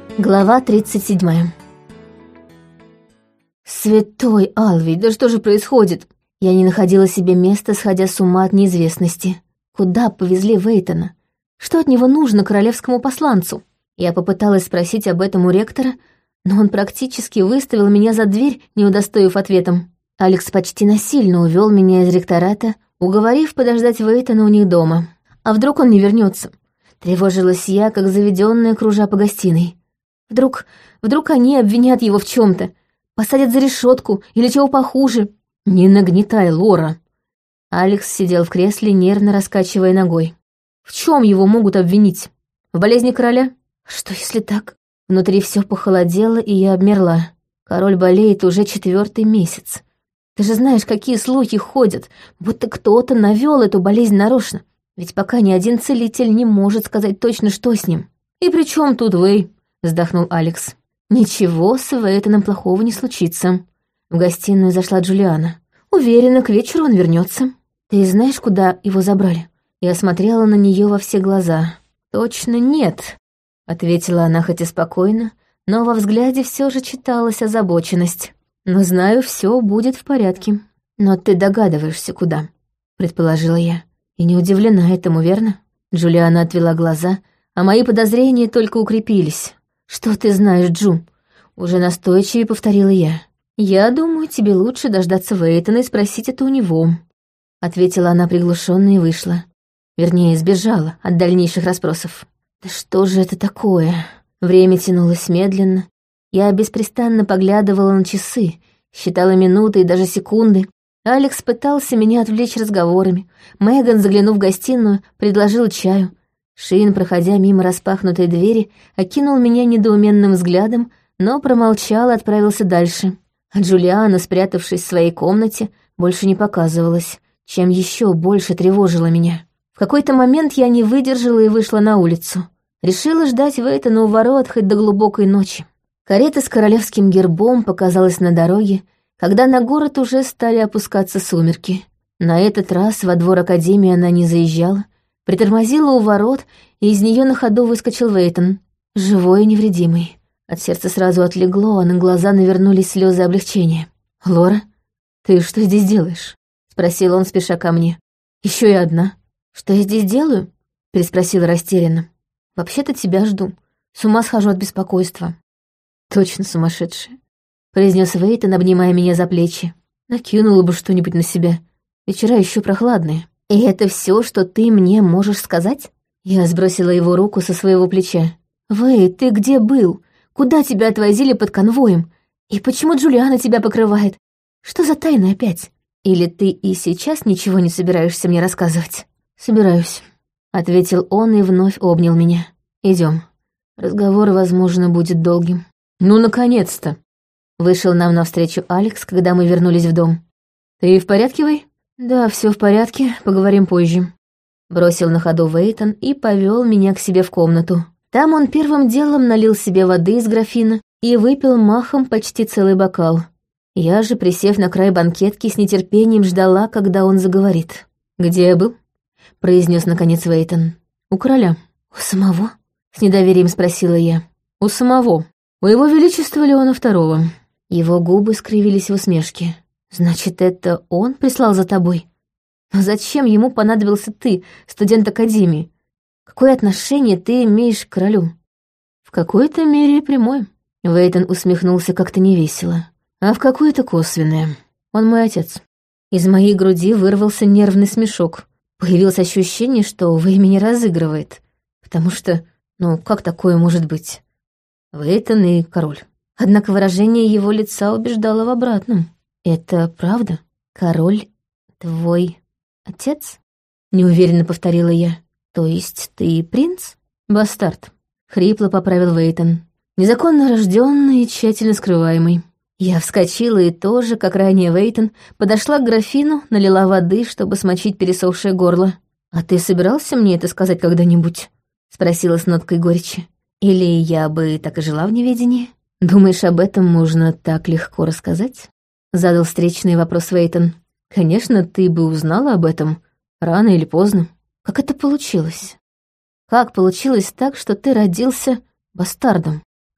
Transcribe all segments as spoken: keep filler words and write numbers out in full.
Глава тридцать седьмая. Святой Алвий, да что же происходит? Я не находила себе места, сходя с ума от неизвестности. Куда повезли Вейтона? Что от него нужно королевскому посланцу? Я попыталась спросить об этом у ректора, но он практически выставил меня за дверь, не удостоив ответом. Алекс почти насильно увел меня из ректората, уговорив подождать Вейтона у них дома. А вдруг он не вернется? Тревожилась я, как заведенная, кружа по гостиной. Вдруг, вдруг они обвинят его в чем-то, посадят за решетку или чего похуже. Не нагнетай, Лора. Алекс сидел в кресле, нервно раскачивая ногой. В чем его могут обвинить? В болезни короля? Что если так? Внутри все похолодело, и я обмерла. Король болеет уже четвертый месяц. Ты же знаешь, какие слухи ходят, будто кто-то навел эту болезнь нарочно. Ведь пока ни один целитель не может сказать точно, что с ним. И при чем тут вы? Вздохнул Алекс. Ничего с Вейтоном плохого не случится. В гостиную зашла Джулиана. Уверена, к вечеру он вернется. Ты знаешь, куда его забрали? Я смотрела на нее во все глаза. Точно нет, ответила она хоть и спокойно, но во взгляде все же читалась озабоченность. Но знаю, все будет в порядке. Но ты догадываешься, куда, предположила я. И не удивлена этому, верно? Джулиана отвела глаза, а мои подозрения только укрепились. «Что ты знаешь, Джу?» — уже настойчивее повторила я. «Я думаю, тебе лучше дождаться Вейтона и спросить это у него», — ответила она приглушенно и вышла. Вернее, сбежала от дальнейших расспросов. «Да что же это такое?» Время тянулось медленно. Я беспрестанно поглядывала на часы, считала минуты и даже секунды. Алекс пытался меня отвлечь разговорами. Меган, заглянув в гостиную, предложила чаю. Шин, проходя мимо распахнутой двери, окинул меня недоуменным взглядом, но промолчал и отправился дальше. А Джулиана, спрятавшись в своей комнате, больше не показывалась, чем еще больше тревожила меня. В какой-то момент я не выдержала и вышла на улицу. Решила ждать Вейтона у ворот хоть до глубокой ночи. Карета с королевским гербом показалась на дороге, когда на город уже стали опускаться сумерки. На этот раз во двор академии она не заезжала, притормозила у ворот, и из нее на ходу выскочил Вейтон, живой и невредимый. От сердца сразу отлегло, а на глаза навернулись слезы облегчения. «Лора, ты что здесь делаешь?» — спросил он, спеша ко мне. Еще и одна. «Что я здесь делаю?» — переспросила растерянно. «Вообще-то тебя жду. С ума схожу от беспокойства». «Точно сумасшедшая», — произнес Вейтон, обнимая меня за плечи. «Накинула бы что-нибудь на себя. Вечера еще прохладные». «И это все, что ты мне можешь сказать?» Я сбросила его руку со своего плеча. «Вэй, ты где был? Куда тебя отвозили под конвоем? И почему Джулиана тебя покрывает? Что за тайна опять? Или ты и сейчас ничего не собираешься мне рассказывать?» «Собираюсь», — ответил он и вновь обнял меня. Идем. Разговор, возможно, будет долгим». «Ну, наконец-то!» Вышел нам навстречу Алекс, когда мы вернулись в дом. «Ты в порядке, Вэй?» «Да, все в порядке, поговорим позже». Бросил на ходу Вейтон и повел меня к себе в комнату. Там он первым делом налил себе воды из графина и выпил махом почти целый бокал. Я же, присев на край банкетки, с нетерпением ждала, когда он заговорит. «Где я был?» — произнес наконец Вейтон. «У короля». «У самого?» — с недоверием спросила я. «У самого. У его величества Леона второго». Его губы скривились в усмешке. «Значит, это он прислал за тобой? Но зачем ему понадобился ты, студент академии? Какое отношение ты имеешь к королю?» «В какой-то мере прямое». Вейтон усмехнулся как-то невесело. «А в какое-то косвенное. Он мой отец». Из моей груди вырвался нервный смешок. Появилось ощущение, что Вэй меня разыгрывает. Потому что, ну, как такое может быть? Вейтон и король. Однако выражение его лица убеждало в обратном. «Это правда? Король твой отец?» — неуверенно повторила я. «То есть ты принц?» «Бастард», — хрипло поправил Вейтон. «Незаконно рожденный и тщательно скрываемый». Я вскочила и тоже, как ранее Вейтон, подошла к графину, налила воды, чтобы смочить пересохшее горло. «А ты собирался мне это сказать когда-нибудь?» — спросила с ноткой горечи. «Или я бы так и жила в неведении? Думаешь, об этом можно так легко рассказать?» — задал встречный вопрос Вейтон. «Конечно, ты бы узнала об этом рано или поздно. Как это получилось? Как получилось так, что ты родился бастардом?»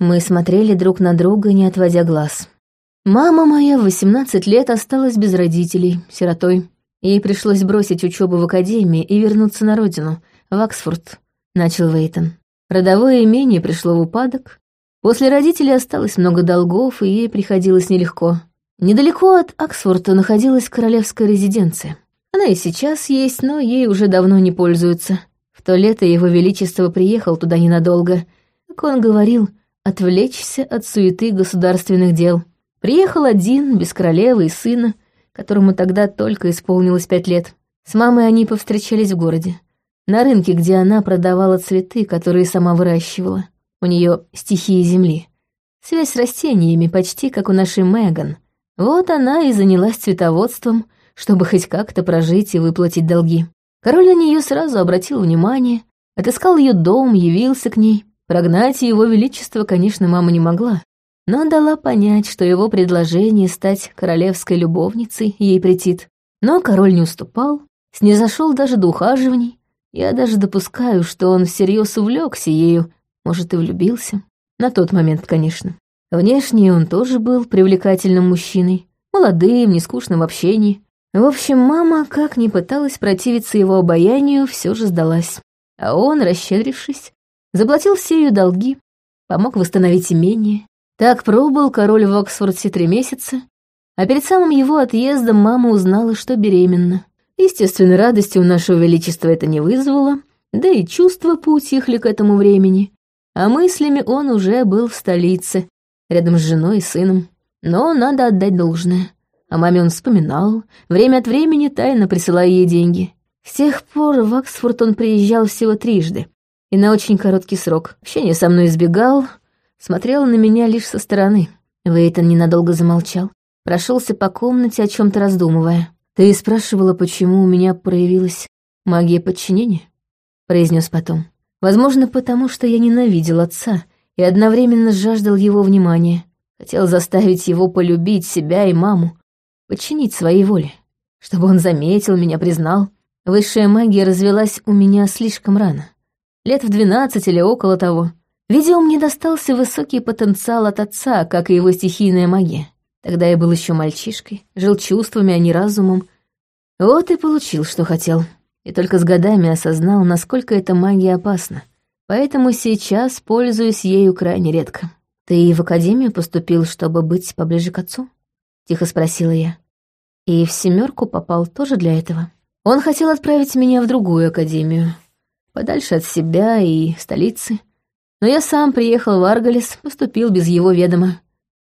Мы смотрели друг на друга, не отводя глаз. Мама моя в восемнадцать лет осталась без родителей, сиротой. Ей пришлось бросить учебу в академии и вернуться на родину, в Оксфорд, начал Вейтон. Родовое имение пришло в упадок. После родителей осталось много долгов, и ей приходилось нелегко. Недалеко от Оксфорда находилась королевская резиденция. Она и сейчас есть, но ей уже давно не пользуются. В то лето его величество приехал туда ненадолго. Как он говорил, отвлечься от суеты государственных дел. Приехал один, без королевы и сына, которому тогда только исполнилось пять лет. С мамой они повстречались в городе. На рынке, где она продавала цветы, которые сама выращивала. У нее стихия земли. Связь с растениями почти как у нашей Меган. Вот она и занялась цветоводством, чтобы хоть как-то прожить и выплатить долги. Король на нее сразу обратил внимание, отыскал ее дом, явился к ней. Прогнать его величество, конечно, мама не могла, но дала понять, что его предложение стать королевской любовницей ей претит. Но король не уступал, снизошел даже до ухаживаний. Я даже допускаю, что он всерьез увлекся ею, может, и влюбился. На тот момент, конечно. Внешне он тоже был привлекательным мужчиной, молодым, нескучным в общении. В общем, мама, как ни пыталась противиться его обаянию, все же сдалась. А он, расщедрившись, заплатил все ее долги, помог восстановить имение. Так пробыл король в Оксфорде три месяца, а перед самым его отъездом мама узнала, что беременна. Естественно, радости у нашего величества это не вызвало, да и чувства поутихли к этому времени, а мыслями он уже был в столице, рядом с женой и сыном. Но надо отдать должное. О маме он вспоминал, время от времени тайно присылая ей деньги. С тех пор в Оксфорд он приезжал всего трижды, и на очень короткий срок. Общение со мной избегал, смотрел на меня лишь со стороны. Вейтон ненадолго замолчал, прошелся по комнате, о чем-то раздумывая. «Ты спрашивала, почему у меня проявилась магия подчинения?» — произнес потом. «Возможно, потому что я ненавидел отца и одновременно жаждал его внимания, хотел заставить его полюбить себя и маму, подчинить своей воле, чтобы он заметил меня, признал. Высшая магия развелась у меня слишком рано, лет в двенадцать или около того. Видимо, мне достался высокий потенциал от отца, как и его стихийная магия. Тогда я был еще мальчишкой, жил чувствами, а не разумом. Вот и получил, что хотел. И только с годами осознал, насколько эта магия опасна. Поэтому сейчас пользуюсь ею крайне редко. «Ты и в академию поступил, чтобы быть поближе к отцу?» — тихо спросила я. «И в семерку попал тоже для этого?» Он хотел отправить меня в другую академию, подальше от себя и столицы. Но я сам приехал в Аргалес, поступил без его ведома.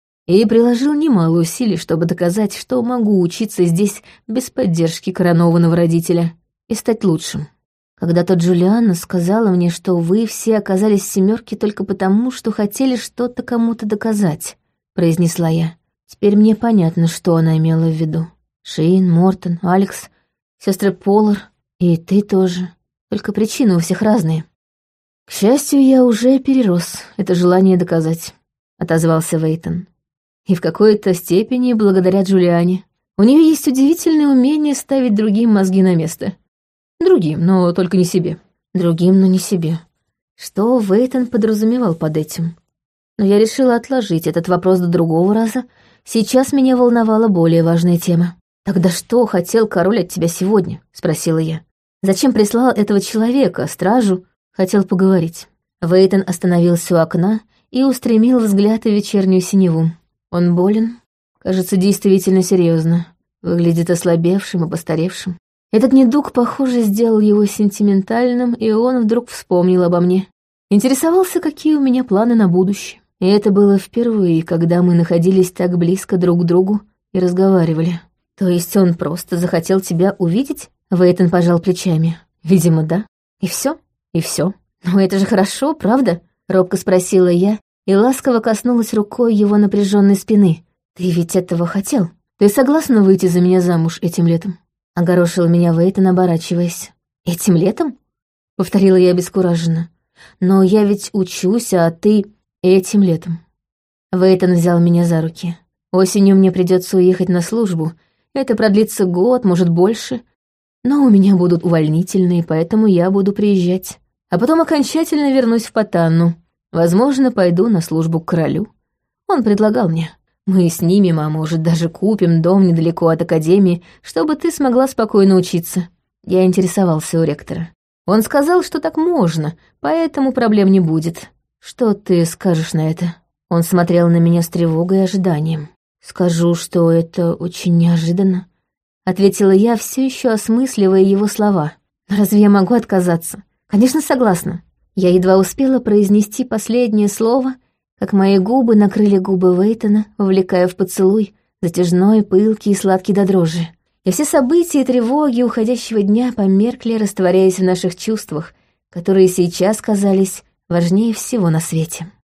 И приложил немало усилий, чтобы доказать, что могу учиться здесь без поддержки коронованного родителя и стать лучшим. Когда-то Джулиана сказала мне, что вы все оказались в семерке только потому, что хотели что-то кому-то доказать, произнесла я. Теперь мне понятно, что она имела в виду. Шейн, Мортон, Алекс, сестры Полар и ты тоже. Только причины у всех разные. К счастью, я уже перерос это желание доказать, отозвался Вейтон. И в какой-то степени благодаря Джулиане. У нее есть удивительное умение ставить другим мозги на место. Другим, но только не себе. Другим, но не себе. Что Вейтон подразумевал под этим? Но я решила отложить этот вопрос до другого раза. Сейчас меня волновала более важная тема. «Тогда что хотел король от тебя сегодня?» — спросила я. «Зачем прислал этого человека, стражу?» Хотел поговорить. Вейтон остановился у окна и устремил взгляд в вечернюю синеву. Он болен, кажется, действительно серьезно. Выглядит ослабевшим и постаревшим. Этот недуг, похоже, сделал его сентиментальным, и он вдруг вспомнил обо мне. Интересовался, какие у меня планы на будущее. И это было впервые, когда мы находились так близко друг к другу и разговаривали. «То есть он просто захотел тебя увидеть?» Вейтон пожал плечами. «Видимо, да. И все? И все. Но это же хорошо, правда?» Робко спросила я и ласково коснулась рукой его напряженной спины. «Ты ведь этого хотел? Ты согласна выйти за меня замуж этим летом?» Огорошил меня Вейтон, оборачиваясь. «Этим летом?» — повторила я обескураженно. «Но я ведь учусь, а ты этим летом». Вейтон взял меня за руки. «Осенью мне придется уехать на службу. Это продлится год, может, больше. Но у меня будут увольнительные, поэтому я буду приезжать. А потом окончательно вернусь в Потанну. Возможно, пойду на службу к королю. Он предлагал мне. Мы снимем, а может, даже купим дом недалеко от академии, чтобы ты смогла спокойно учиться. Я интересовался у ректора. Он сказал, что так можно, поэтому проблем не будет. Что ты скажешь на это?» Он смотрел на меня с тревогой и ожиданием. «Скажу, что это очень неожиданно», — ответила я, все еще осмысливая его слова. «Разве я могу отказаться? Конечно, согласна». Я едва успела произнести последнее слово, как мои губы накрыли губы Вейтона, увлекая в поцелуй, затяжной, пылкий и сладкий до дрожи. И все события и тревоги уходящего дня померкли, растворяясь в наших чувствах, которые сейчас казались важнее всего на свете.